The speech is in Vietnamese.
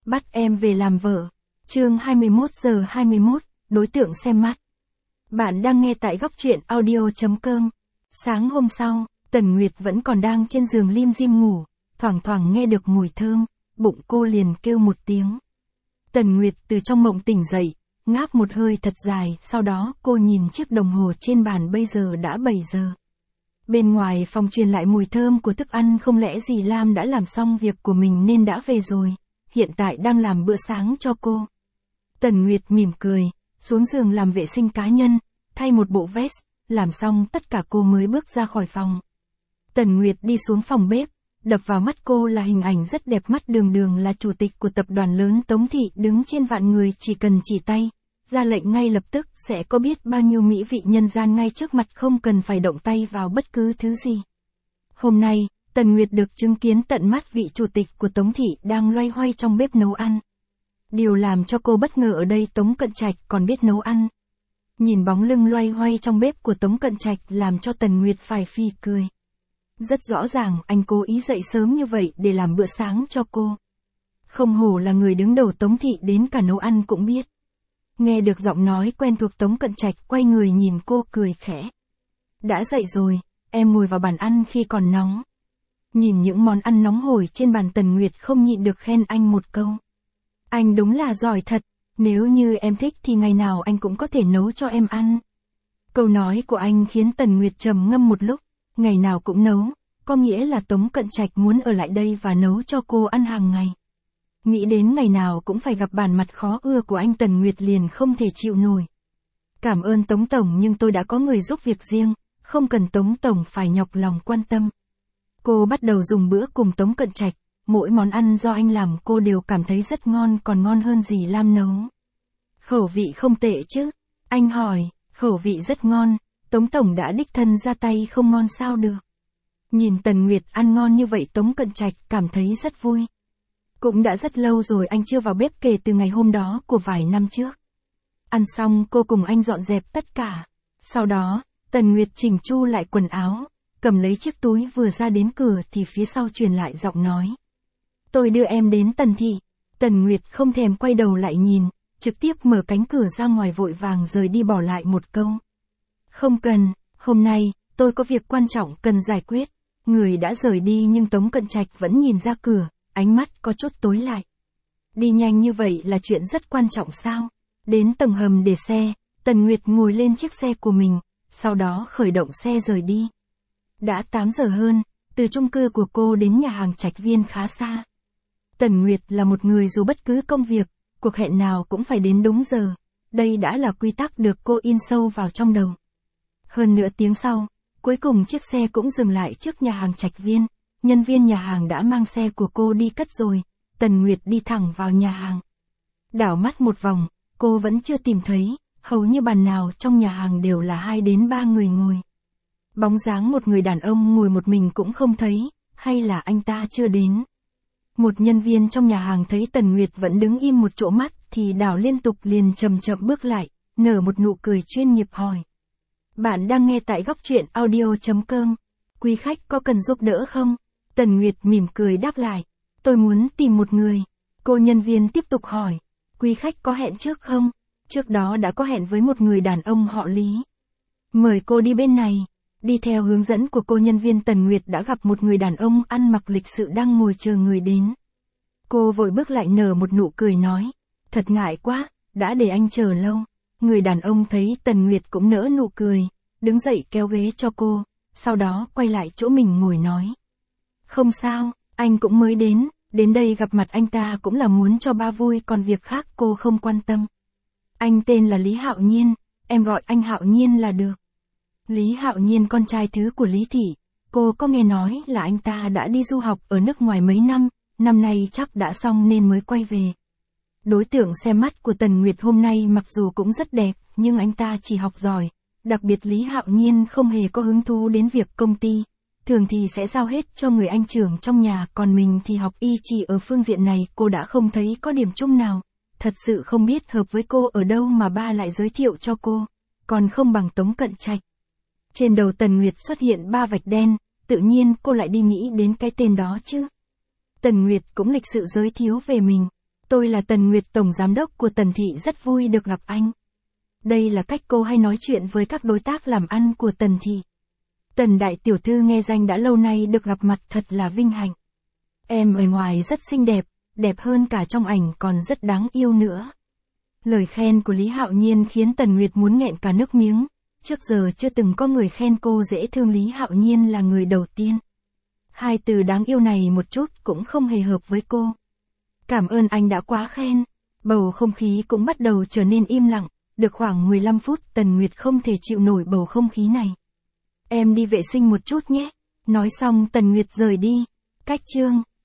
Bắt em về làm vợ. Chương 21:21, đối tượng xem mắt. Bạn đang nghe tại góc truyện audio.com. Sáng hôm sau, Tần Nguyệt vẫn còn đang trên giường lim dim ngủ, thoảng thoảng nghe được mùi thơm, bụng cô liền kêu một tiếng. Tần Nguyệt từ trong mộng tỉnh dậy, ngáp một hơi thật dài, sau đó cô nhìn chiếc đồng hồ trên bàn, bây giờ đã 7 giờ. Bên ngoài phòng truyền lại mùi thơm của thức ăn, không lẽ dì Lam đã làm xong việc của mình nên đã về rồi, hiện tại đang làm bữa sáng cho cô. Tần Nguyệt mỉm cười, xuống giường làm vệ sinh cá nhân, thay một bộ vest, làm xong tất cả cô mới bước ra khỏi phòng. Tần Nguyệt đi xuống phòng bếp, đập vào mắt cô là hình ảnh rất đẹp mắt, Đường Đường là chủ tịch của tập đoàn lớn Tống Thị, đứng trên vạn người, chỉ cần chỉ tay, ra lệnh ngay lập tức sẽ có biết bao nhiêu mỹ vị nhân gian ngay trước mặt, không cần phải động tay vào bất cứ thứ gì. Hôm nay, Tần Nguyệt được chứng kiến tận mắt vị chủ tịch của Tống Thị đang loay hoay trong bếp nấu ăn. Điều làm cho cô bất ngờ ở đây, Tống Cận Trạch còn biết nấu ăn. Nhìn bóng lưng loay hoay trong bếp của Tống Cận Trạch làm cho Tần Nguyệt phải phì cười. Rất rõ ràng anh cố ý dậy sớm như vậy để làm bữa sáng cho cô. Không hổ là người đứng đầu Tống Thị, đến cả nấu ăn cũng biết. Nghe được giọng nói quen thuộc, Tống Cận Trạch quay người nhìn cô cười khẽ. Đã dậy rồi, em ngồi vào bàn ăn khi còn nóng. Nhìn những món ăn nóng hổi trên bàn, Tần Nguyệt không nhịn được khen anh một câu. Anh đúng là giỏi thật, nếu như em thích thì ngày nào anh cũng có thể nấu cho em ăn. Câu nói của anh khiến Tần Nguyệt trầm ngâm một lúc, ngày nào cũng nấu, có nghĩa là Tống Cận Trạch muốn ở lại đây và nấu cho cô ăn hàng ngày. Nghĩ đến ngày nào cũng phải gặp bản mặt khó ưa của anh, Tần Nguyệt liền không thể chịu nổi. Cảm ơn Tống Tổng, nhưng tôi đã có người giúp việc riêng, không cần Tống Tổng phải nhọc lòng quan tâm. Cô bắt đầu dùng bữa cùng Tống Cận Trạch, mỗi món ăn do anh làm cô đều cảm thấy rất ngon, còn ngon hơn dì Lam nấu. Khẩu vị không tệ chứ? Anh hỏi. Khẩu vị rất ngon, Tống Tổng đã đích thân ra tay, không ngon sao được. Nhìn Tần Nguyệt ăn ngon như vậy, Tống Cận Trạch cảm thấy rất vui. Cũng đã rất lâu rồi anh chưa vào bếp, kể từ ngày hôm đó của vài năm trước. Ăn xong cô cùng anh dọn dẹp tất cả. Sau đó, Tần Nguyệt chỉnh chu lại quần áo, cầm lấy chiếc túi vừa ra đến cửa thì phía sau truyền lại giọng nói. Tôi đưa em đến Tần Thị. Tần Nguyệt không thèm quay đầu lại nhìn, trực tiếp mở cánh cửa ra ngoài, vội vàng rời đi, bỏ lại một câu. Không cần, hôm nay, tôi có việc quan trọng cần giải quyết. Người đã rời đi nhưng Tống Cận Trạch vẫn nhìn ra cửa, ánh mắt có chút tối lại. Đi nhanh như vậy là chuyện rất quan trọng sao? Đến tầng hầm để xe, Tần Nguyệt ngồi lên chiếc xe của mình, sau đó khởi động xe rời đi. Đã 8 giờ hơn, từ chung cư của cô đến nhà hàng Trạch Viên khá xa. Tần Nguyệt là một người dù bất cứ công việc, cuộc hẹn nào cũng phải đến đúng giờ. Đây đã là quy tắc được cô in sâu vào trong đầu. Hơn nửa tiếng sau, cuối cùng chiếc xe cũng dừng lại trước nhà hàng Trạch Viên. Nhân viên nhà hàng đã mang xe của cô đi cất rồi. Tần Nguyệt đi thẳng vào nhà hàng. Đảo mắt một vòng, cô vẫn chưa tìm thấy, hầu như bàn nào trong nhà hàng đều là 2 đến 3 người ngồi. Bóng dáng một người đàn ông ngồi một mình cũng không thấy, hay là anh ta chưa đến. Một nhân viên trong nhà hàng thấy Tần Nguyệt vẫn đứng im một chỗ, mắt thì đảo liên tục, liền chậm chậm bước lại, nở một nụ cười chuyên nghiệp hỏi. Bạn đang nghe tại góc truyện audio.com. Quý khách có cần giúp đỡ không? Tần Nguyệt mỉm cười đáp lại. Tôi muốn tìm một người. Cô nhân viên tiếp tục hỏi. Quý khách có hẹn trước không? Trước đó đã có hẹn với một người đàn ông họ Lý. Mời cô đi bên này. Đi theo hướng dẫn của cô nhân viên, Tần Nguyệt đã gặp một người đàn ông ăn mặc lịch sự đang ngồi chờ người đến. Cô vội bước lại, nở một nụ cười nói. Thật ngại quá, đã để anh chờ lâu. Người đàn ông thấy Tần Nguyệt cũng nở nụ cười, đứng dậy kéo ghế cho cô, sau đó quay lại chỗ mình ngồi nói. Không sao, anh cũng mới đến đây gặp mặt anh ta cũng là muốn cho ba vui, còn việc khác cô không quan tâm. Anh tên là Lý Hạo Nhiên, em gọi anh Hạo Nhiên là được. Lý Hạo Nhiên, con trai thứ của Lý Thị. Cô có nghe nói là anh ta đã đi du học ở nước ngoài mấy năm nay chắc đã xong nên mới quay về. Đối tượng xem mắt của Tần Nguyệt hôm nay mặc dù cũng rất đẹp, nhưng anh ta chỉ học giỏi. Đặc biệt Lý Hạo Nhiên không hề có hứng thú đến việc công ty. Thường thì sẽ giao hết cho người anh trưởng trong nhà, còn mình thì học y, chỉ ở phương diện này cô đã không thấy có điểm chung nào. Thật sự không biết hợp với cô ở đâu mà ba lại giới thiệu cho cô, còn không bằng Tống Cận Trạch. Trên đầu Tần Nguyệt xuất hiện 3 vạch đen, tự nhiên cô lại đi nghĩ đến cái tên đó chứ. Tần Nguyệt cũng lịch sự giới thiệu về mình. Tôi là Tần Nguyệt, tổng giám đốc của Tần Thị, rất vui được gặp anh. Đây là cách cô hay nói chuyện với các đối tác làm ăn của Tần Thị. Tần đại tiểu thư nghe danh đã lâu nay được gặp mặt, thật là vinh hạnh. Em ở ngoài rất xinh đẹp, đẹp hơn cả trong ảnh, còn rất đáng yêu nữa. Lời khen của Lý Hạo Nhiên khiến Tần Nguyệt muốn nghẹn cả nước miếng. Trước giờ chưa từng có người khen cô dễ thương, Lý Hạo Nhiên là người đầu tiên. Hai từ đáng yêu này một chút cũng không hề hợp với cô. Cảm ơn anh đã quá khen. Bầu không khí cũng bắt đầu trở nên im lặng. Được khoảng 15 phút, Tần Nguyệt không thể chịu nổi bầu không khí này. Em đi vệ sinh một chút nhé. Nói xong Tần Nguyệt rời đi. Cách chương